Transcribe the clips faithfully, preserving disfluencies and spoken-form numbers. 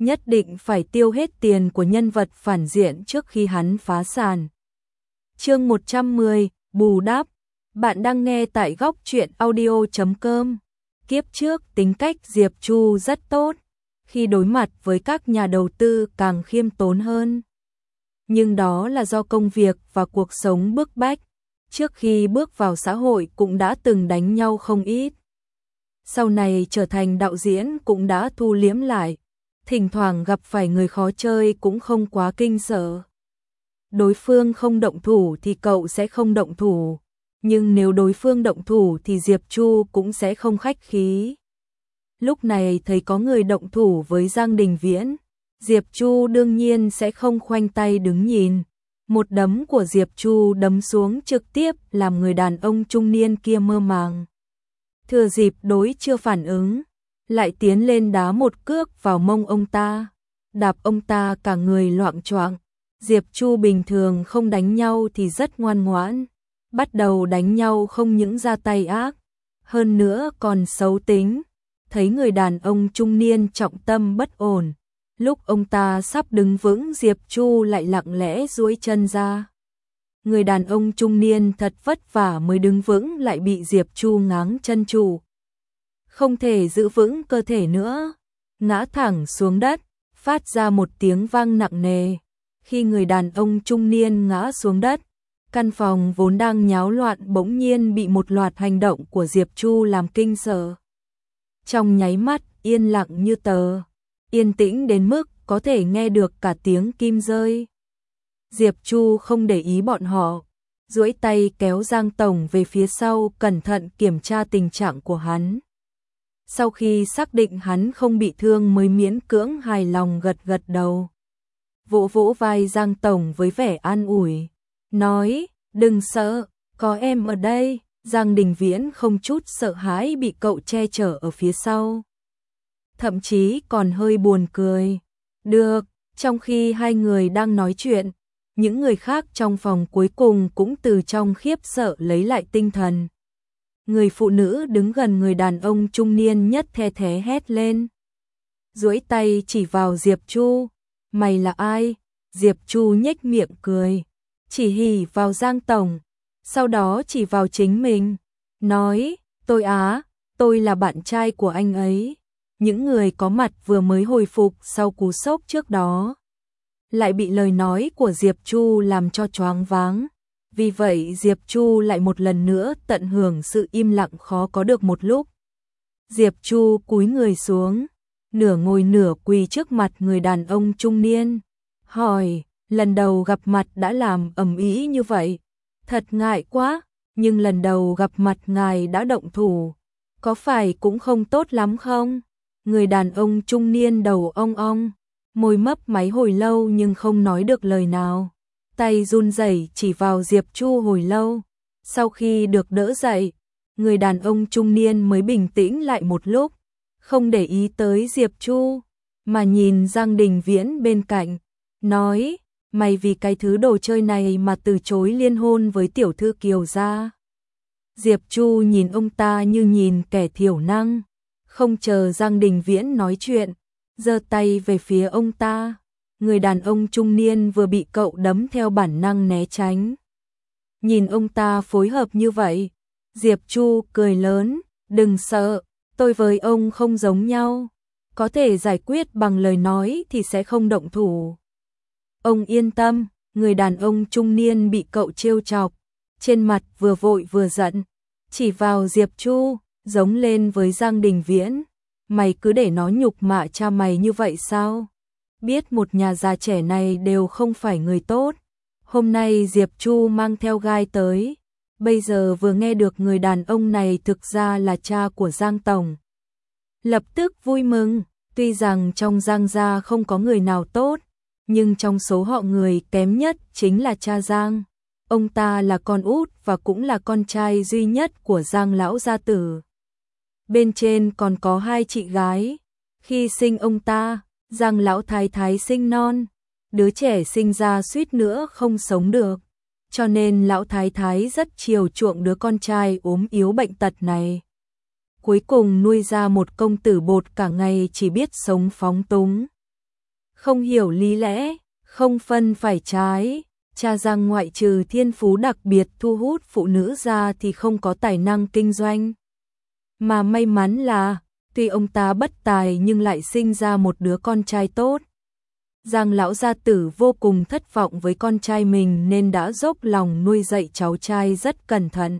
nhất định phải tiêu hết tiền của nhân vật phản diện trước khi hắn phá sản. Chương một trăm mười, bù đắp. Bạn đang nghe tại góc truyện audio chấm com. Kiếp trước tính cách Diệp Chu rất tốt, khi đối mặt với các nhà đầu tư càng khiêm tốn hơn. Nhưng đó là do công việc và cuộc sống bức bách, trước khi bước vào xã hội cũng đã từng đánh nhau không ít. Sau này trở thành đạo diễn cũng đã thu liếm lại, thỉnh thoảng gặp phải người khó chơi cũng không quá kinh sợ. Đối phương không động thủ thì cậu sẽ không động thủ, nhưng nếu đối phương động thủ thì Diệp Chu cũng sẽ không khách khí. Lúc này thấy có người động thủ với Giang Đình Viễn, Diệp Chu đương nhiên sẽ không khoanh tay đứng nhìn. Một đấm của Diệp Chu đấm xuống trực tiếp làm người đàn ông trung niên kia mơ màng. Thừa dịp đối chưa phản ứng, lại tiến lên đá một cước vào mông ông ta, đạp ông ta cả người loạng choạng. Diệp Chu bình thường không đánh nhau thì rất ngoan ngoãn, bắt đầu đánh nhau không những ra tay ác, hơn nữa còn xấu tính. Thấy người đàn ông trung niên trọng tâm bất ổn, lúc ông ta sắp đứng vững Diệp Chu lại lặng lẽ duỗi chân ra. Người đàn ông trung niên thật vất vả mới đứng vững lại bị Diệp Chu ngáng chân trụ. Không thể giữ vững cơ thể nữa, ngã thẳng xuống đất, phát ra một tiếng vang nặng nề. Khi người đàn ông trung niên ngã xuống đất, căn phòng vốn đang nháo loạn bỗng nhiên bị một loạt hành động của Diệp Chu làm kinh sợ. Trong nháy mắt, yên lặng như tờ, yên tĩnh đến mức có thể nghe được cả tiếng kim rơi. Diệp Chu không để ý bọn họ, duỗi tay kéo Giang Tổng về phía sau, cẩn thận kiểm tra tình trạng của hắn. Sau khi xác định hắn không bị thương mới miễn cưỡng hài lòng gật gật đầu. Vỗ vỗ vai Giang Tổng với vẻ an ủi, nói, đừng sợ, có em ở đây. Giang Đình Viễn không chút sợ hãi bị cậu che chở ở phía sau. Thậm chí còn hơi buồn cười. Được, trong khi hai người đang nói chuyện, những người khác trong phòng cuối cùng cũng từ trong khiếp sợ lấy lại tinh thần. Người phụ nữ đứng gần người đàn ông trung niên nhất the thé hét lên, duỗi tay chỉ vào Diệp Chu, mày là ai? Diệp Chu nhếch miệng cười, chỉ hì vào Giang Tổng, sau đó chỉ vào chính mình, nói, tôi á, tôi là bạn trai của anh ấy. Những người có mặt vừa mới hồi phục sau cú sốc trước đó, lại bị lời nói của Diệp Chu làm cho choáng váng. Vì vậy Diệp Chu lại một lần nữa tận hưởng sự im lặng khó có được một lúc. Diệp Chu cúi người xuống, nửa ngồi nửa quỳ trước mặt người đàn ông trung niên, hỏi, lần đầu gặp mặt đã làm ầm ĩ như vậy, thật ngại quá, nhưng lần đầu gặp mặt ngài đã động thủ, có phải cũng không tốt lắm không? Người đàn ông trung niên đầu ong ong, môi mấp máy hồi lâu nhưng không nói được lời nào, tay run rẩy chỉ vào Diệp Chu hồi lâu. Sau khi được đỡ dậy, người đàn ông trung niên mới bình tĩnh lại một lúc, không để ý tới Diệp Chu, mà nhìn Giang Đình Viễn bên cạnh, nói, mày vì cái thứ đồ chơi này mà từ chối liên hôn với tiểu thư Kiều gia. Diệp Chu nhìn ông ta như nhìn kẻ thiểu năng, không chờ Giang Đình Viễn nói chuyện, giơ tay về phía ông ta. Người đàn ông trung niên vừa bị cậu đấm theo bản năng né tránh. Nhìn ông ta phối hợp như vậy, Diệp Chu cười lớn, đừng sợ, tôi với ông không giống nhau, có thể giải quyết bằng lời nói thì sẽ không động thủ. Ông yên tâm. Người đàn ông trung niên bị cậu trêu chọc, trên mặt vừa vội vừa giận, chỉ vào Diệp Chu, giống lên với Giang Đình Viễn, mày cứ để nó nhục mạ cha mày như vậy sao? Biết một nhà già trẻ này đều không phải người tốt. Hôm nay Diệp Chu mang theo gai tới, bây giờ vừa nghe được người đàn ông này thực ra là cha của Giang Tổng. Lập tức vui mừng, tuy rằng trong Giang gia không có người nào tốt, nhưng trong số họ người kém nhất chính là cha Giang. Ông ta là con út và cũng là con trai duy nhất của Giang lão gia tử. Bên trên còn có hai chị gái. Khi sinh ông ta, Giang lão thái thái sinh non, đứa trẻ sinh ra suýt nữa không sống được, cho nên lão thái thái rất chiều chuộng đứa con trai ốm yếu bệnh tật này. Cuối cùng nuôi ra một công tử bột cả ngày chỉ biết sống phóng túng. không hiểu lý lẽ, không phân phải trái. Cha Giang ngoại trừ thiên phú đặc biệt thu hút phụ nữ ra thì không có tài năng kinh doanh. Mà may mắn là, tuy ông ta bất tài nhưng lại sinh ra một đứa con trai tốt. Giang lão gia tử vô cùng thất vọng với con trai mình nên đã dốc lòng nuôi dạy cháu trai rất cẩn thận.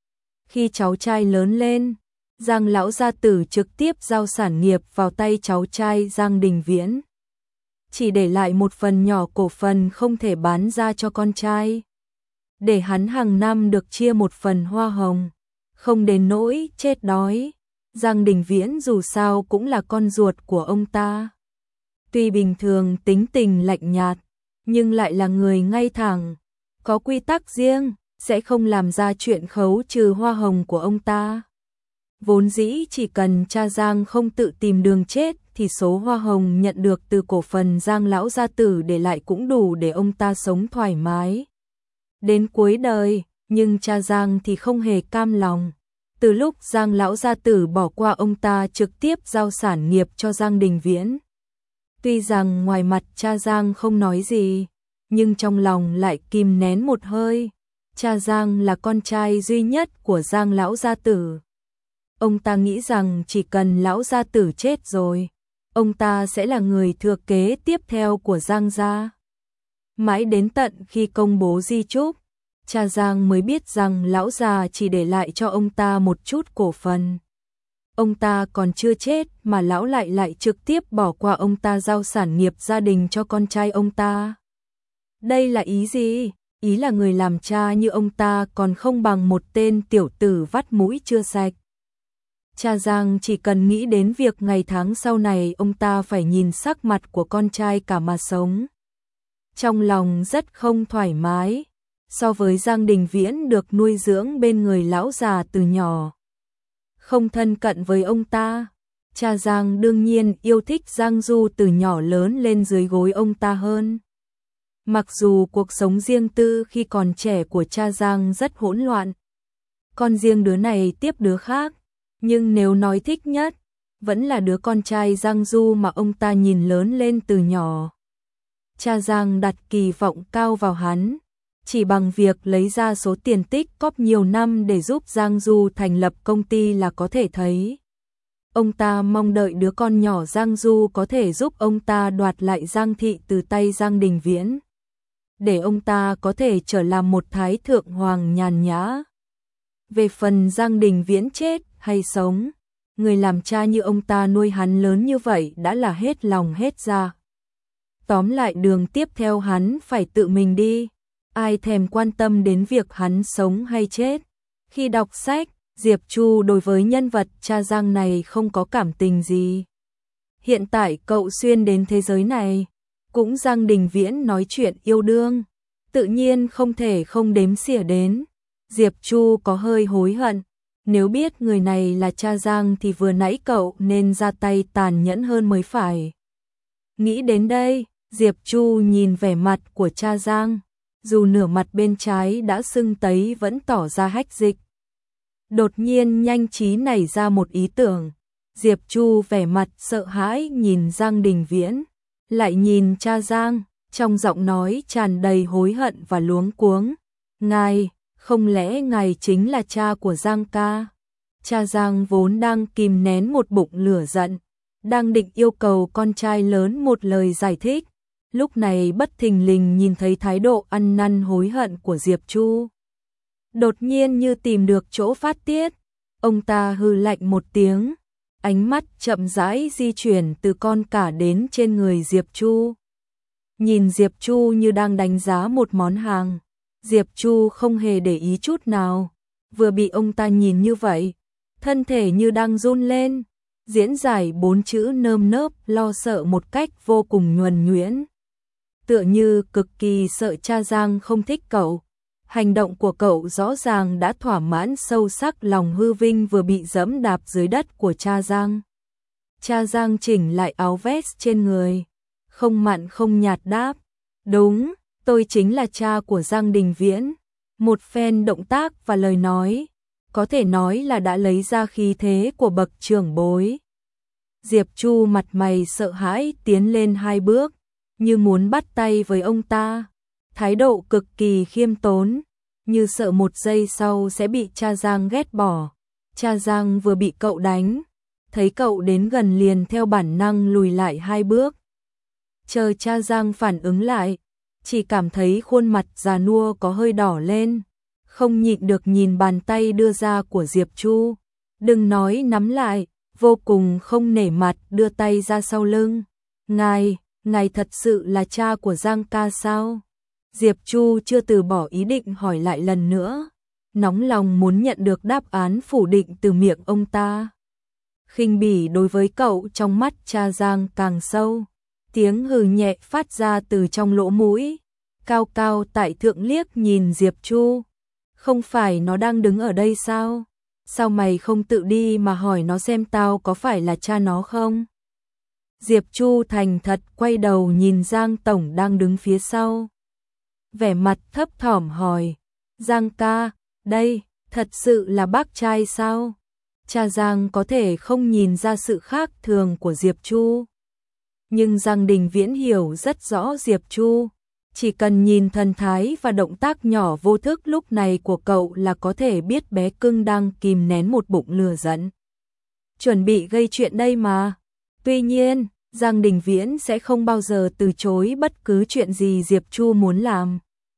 Khi cháu trai lớn lên, Giang lão gia tử trực tiếp giao sản nghiệp vào tay cháu trai Giang Đình Viễn. Chỉ để lại một phần nhỏ cổ phần không thể bán ra cho con trai. Để hắn hàng năm được chia một phần hoa hồng, không đến nỗi chết đói. Giang Đình Viễn dù sao cũng là con ruột của ông ta. Tuy bình thường tính tình lạnh nhạt, nhưng lại là người ngay thẳng, có quy tắc riêng, sẽ không làm ra chuyện khấu trừ hoa hồng của ông ta. Vốn dĩ chỉ cần cha Giang không tự tìm đường chết thì số hoa hồng nhận được từ cổ phần Giang lão gia tử để lại cũng đủ để ông ta sống thoải mái đến cuối đời, nhưng cha Giang thì không hề cam lòng. Từ lúc Giang lão gia tử bỏ qua ông ta trực tiếp giao sản nghiệp cho Giang Đình Viễn. Tuy rằng ngoài mặt cha Giang không nói gì, nhưng trong lòng lại kìm nén một hơi. Cha Giang là con trai duy nhất của Giang lão gia tử. Ông ta nghĩ rằng chỉ cần lão gia tử chết rồi, ông ta sẽ là người thừa kế tiếp theo của Giang gia. Mãi đến tận khi công bố di chúc, cha Giang mới biết rằng lão già chỉ để lại cho ông ta một chút cổ phần. Ông ta còn chưa chết mà lão lại lại trực tiếp bỏ qua ông ta giao sản nghiệp gia đình cho con trai ông ta. Đây là ý gì? Ý là người làm cha như ông ta còn không bằng một tên tiểu tử vắt mũi chưa sạch. Cha Giang chỉ cần nghĩ đến việc ngày tháng sau này ông ta phải nhìn sắc mặt của con trai cả mà sống. Trong lòng rất không thoải mái, so với Giang Đình Viễn được nuôi dưỡng bên người lão già từ nhỏ. Không thân cận với ông ta, cha Giang đương nhiên yêu thích Giang Du từ nhỏ lớn lên dưới gối ông ta hơn. Mặc dù cuộc sống riêng tư khi còn trẻ của cha Giang rất hỗn loạn, con riêng đứa này tiếp đứa khác, nhưng nếu nói thích nhất, vẫn là đứa con trai Giang Du mà ông ta nhìn lớn lên từ nhỏ. Cha Giang đặt kỳ vọng cao vào hắn, chỉ bằng việc lấy ra số tiền tích cóp nhiều năm để giúp Giang Du thành lập công ty là có thể thấy. Ông ta mong đợi đứa con nhỏ Giang Du có thể giúp ông ta đoạt lại Giang Thị từ tay Giang Đình Viễn, để ông ta có thể trở làm một thái thượng hoàng nhàn nhã. Về phần Giang Đình Viễn chết hay sống, người làm cha như ông ta nuôi hắn lớn như vậy đã là hết lòng hết dạ. Tóm lại đường tiếp theo hắn phải tự mình đi, ai thèm quan tâm đến việc hắn sống hay chết. Khi đọc sách, Diệp Chu đối với nhân vật cha Giang này không có cảm tình gì. Hiện tại cậu xuyên đến thế giới này, cũng Giang Đình Viễn nói chuyện yêu đương, tự nhiên không thể không đếm xỉa đến. Diệp Chu có hơi hối hận, nếu biết người này là cha Giang thì vừa nãy cậu nên ra tay tàn nhẫn hơn mới phải. Nghĩ đến đây, Diệp Chu nhìn vẻ mặt của cha Giang, dù nửa mặt bên trái đã sưng tấy vẫn tỏ ra hách dịch. Đột nhiên nhanh trí nảy ra một ý tưởng, Diệp Chu vẻ mặt sợ hãi nhìn Giang Đình Viễn, lại nhìn cha Giang, trong giọng nói tràn đầy hối hận và luống cuống. Ngài, không lẽ ngài chính là cha của Giang ca? Cha Giang vốn đang kìm nén một bụng lửa giận, đang định yêu cầu con trai lớn một lời giải thích, lúc này bất thình lình nhìn thấy thái độ ăn năn hối hận của Diệp Chu. Đột nhiên như tìm được chỗ phát tiết, ông ta hừ lạnh một tiếng, ánh mắt chậm rãi di chuyển từ con cả đến trên người Diệp Chu. Nhìn Diệp Chu như đang đánh giá một món hàng, Diệp Chu không hề để ý chút nào, vừa bị ông ta nhìn như vậy, thân thể như đang run lên, diễn giải bốn chữ nơm nớp lo sợ một cách vô cùng nhuần nhuyễn. Tựa như cực kỳ sợ cha Giang không thích cậu. Hành động của cậu rõ ràng đã thỏa mãn sâu sắc lòng hư vinh vừa bị dẫm đạp dưới đất của cha Giang. Cha Giang chỉnh lại áo vest trên người, không mặn không nhạt đáp, đúng, tôi chính là cha của Giang Đình Viễn. Một phen động tác và lời nói, có thể nói là đã lấy ra khí thế của bậc trưởng bối. Diệp Chu mặt mày sợ hãi tiến lên hai bước, như muốn bắt tay với ông ta, thái độ cực kỳ khiêm tốn, như sợ một giây sau sẽ bị cha Giang ghét bỏ. Cha Giang vừa bị cậu đánh, thấy cậu đến gần liền theo bản năng lùi lại hai bước. Chờ cha Giang phản ứng lại, chỉ cảm thấy khuôn mặt già nua có hơi đỏ lên, không nhịn được nhìn bàn tay đưa ra của Diệp Chu. Đừng nói nắm lại, vô cùng không nể mặt đưa tay ra sau lưng. Ngài, ngài thật sự là cha của Giang ca sao? Diệp Chu chưa từ bỏ ý định hỏi lại lần nữa, nóng lòng muốn nhận được đáp án phủ định từ miệng ông ta. Khinh bỉ đối với cậu trong mắt cha Giang càng sâu, tiếng hừ nhẹ phát ra từ trong lỗ mũi, cao cao tại thượng liếc nhìn Diệp Chu. Không phải nó đang đứng ở đây sao? Sao mày không tự đi mà hỏi nó xem tao có phải là cha nó không? Diệp Chu thành thật quay đầu nhìn Giang tổng đang đứng phía sau. Vẻ mặt thấp thỏm hỏi, Giang ca, đây, thật sự là bác trai sao? Cha Giang có thể không nhìn ra sự khác thường của Diệp Chu. Nhưng Giang Đình Viễn hiểu rất rõ Diệp Chu. Chỉ cần nhìn thần thái và động tác nhỏ vô thức lúc này của cậu là có thể biết bé cưng đang kìm nén một bụng lửa giận. Chuẩn bị gây chuyện đây mà. Tuy nhiên, Giang Đình Viễn sẽ không bao giờ từ chối bất cứ chuyện gì Diệp Chu muốn làm.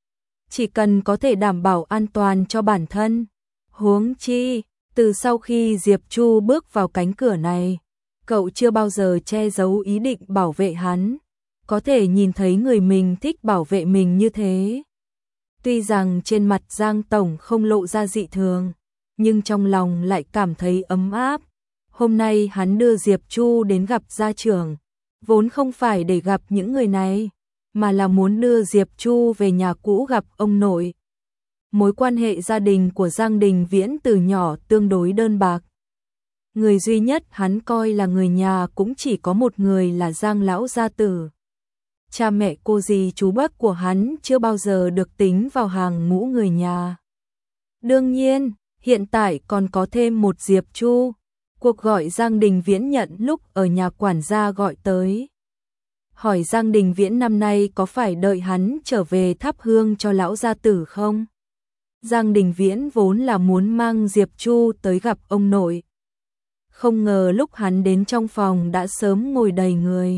Chỉ cần có thể đảm bảo an toàn cho bản thân. Huống chi, từ sau khi Diệp Chu bước vào cánh cửa này, cậu chưa bao giờ che giấu ý định bảo vệ hắn. Có thể nhìn thấy người mình thích bảo vệ mình như thế. Tuy rằng trên mặt Giang tổng không lộ ra dị thường, nhưng trong lòng lại cảm thấy ấm áp. Hôm nay hắn đưa Diệp Chu đến gặp gia trưởng, vốn không phải để gặp những người này, mà là muốn đưa Diệp Chu về nhà cũ gặp ông nội. Mối quan hệ gia đình của Giang Đình Viễn từ nhỏ tương đối đơn bạc. Người duy nhất hắn coi là người nhà cũng chỉ có một người là Giang lão gia tử. Cha mẹ cô dì chú bác của hắn chưa bao giờ được tính vào hàng ngũ người nhà. Đương nhiên, hiện tại còn có thêm một Diệp Chu. Cuộc gọi Giang Đình Viễn nhận lúc ở nhà quản gia gọi tới. Hỏi Giang Đình Viễn năm nay có phải đợi hắn trở về thắp hương cho lão gia tử không? Giang Đình Viễn vốn là muốn mang Diệp Chu tới gặp ông nội. Không ngờ lúc hắn đến trong phòng đã sớm ngồi đầy người.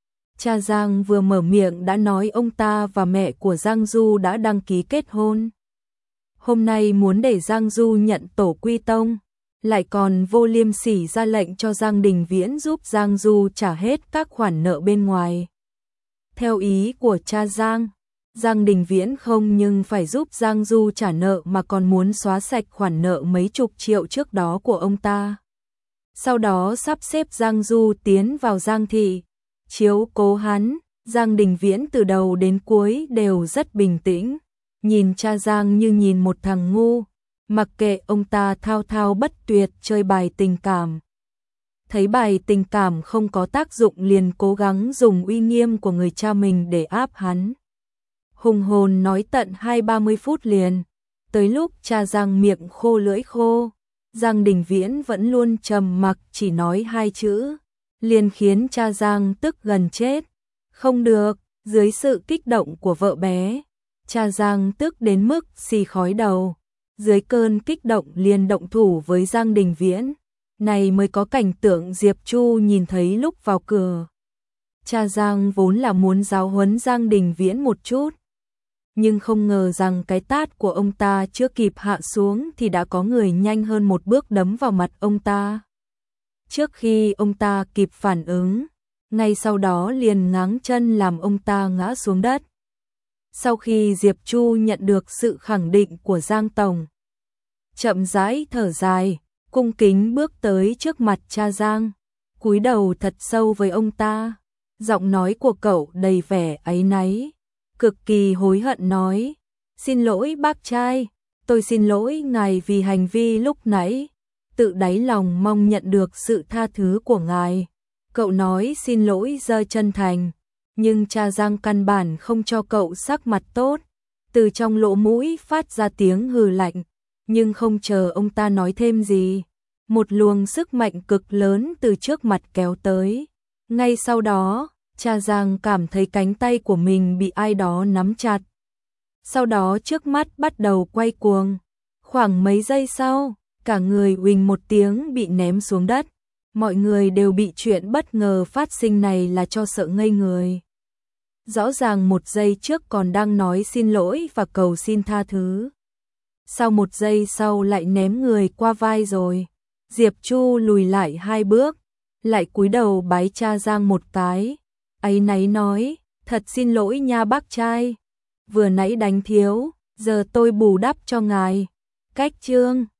Cha Giang vừa mở miệng đã nói ông ta và mẹ của Giang Du đã đăng ký kết hôn. Hôm nay muốn để Giang Du nhận tổ quy tông, lại còn vô liêm sỉ ra lệnh cho Giang Đình Viễn giúp Giang Du trả hết các khoản nợ bên ngoài. Theo ý của cha Giang, Giang Đình Viễn không nhưng phải giúp Giang Du trả nợ mà còn muốn xóa sạch khoản nợ mấy chục triệu trước đó của ông ta. Sau đó sắp xếp Giang Du tiến vào Giang thị, chiếu cố hắn. Giang Đình Viễn từ đầu đến cuối đều rất bình tĩnh, nhìn cha Giang như nhìn một thằng ngu, mặc kệ ông ta thao thao bất tuyệt chơi bài tình cảm. Thấy bài tình cảm không có tác dụng liền cố gắng dùng uy nghiêm của người cha mình để áp hắn. Hùng hồn nói tận hai ba mươi phút liền, tới lúc cha Giang miệng khô lưỡi khô, Giang Đình Viễn vẫn luôn trầm mặc chỉ nói hai chữ, liền khiến cha Giang tức gần chết. Không được, dưới sự kích động của vợ bé, cha Giang tức đến mức xì khói đầu, dưới cơn kích động liền động thủ với Giang Đình Viễn. Này mới có cảnh tượng Diệp Chu nhìn thấy lúc vào cửa. Cha Giang vốn là muốn giáo huấn Giang Đình Viễn một chút, nhưng không ngờ rằng cái tát của ông ta chưa kịp hạ xuống thì đã có người nhanh hơn một bước đấm vào mặt ông ta. Trước khi ông ta kịp phản ứng, ngay sau đó liền ngáng chân làm ông ta ngã xuống đất. Sau khi Diệp Chu nhận được sự khẳng định của Giang tổng, chậm rãi thở dài, cung kính bước tới trước mặt cha Giang, cúi đầu thật sâu với ông ta. Giọng nói của cậu đầy vẻ áy náy, cực kỳ hối hận nói: "Xin lỗi bác trai, tôi xin lỗi ngài vì hành vi lúc nãy, tự đáy lòng mong nhận được sự tha thứ của ngài." Cậu nói xin lỗi rất chân thành, nhưng cha Giang căn bản không cho cậu sắc mặt tốt, từ trong lỗ mũi phát ra tiếng hừ lạnh, nhưng không chờ ông ta nói thêm gì, một luồng sức mạnh cực lớn từ trước mặt kéo tới. Ngay sau đó, Cha Giang cảm thấy cánh tay của mình bị ai đó nắm chặt. Sau đó trước mắt bắt đầu quay cuồng. Khoảng mấy giây sau, cả người uỳnh một tiếng bị ném xuống đất. Mọi người đều bị chuyện bất ngờ phát sinh này là cho sợ ngây người. Rõ ràng một giây trước còn đang nói xin lỗi và cầu xin tha thứ. Sau một giây sau lại ném người qua vai rồi. Diệp Chu lùi lại hai bước, lại cúi đầu bái cha Giang một cái. Áy náy nói, thật xin lỗi nha bác trai. Vừa nãy đánh thiếu, giờ tôi bù đắp cho ngài. Cách chương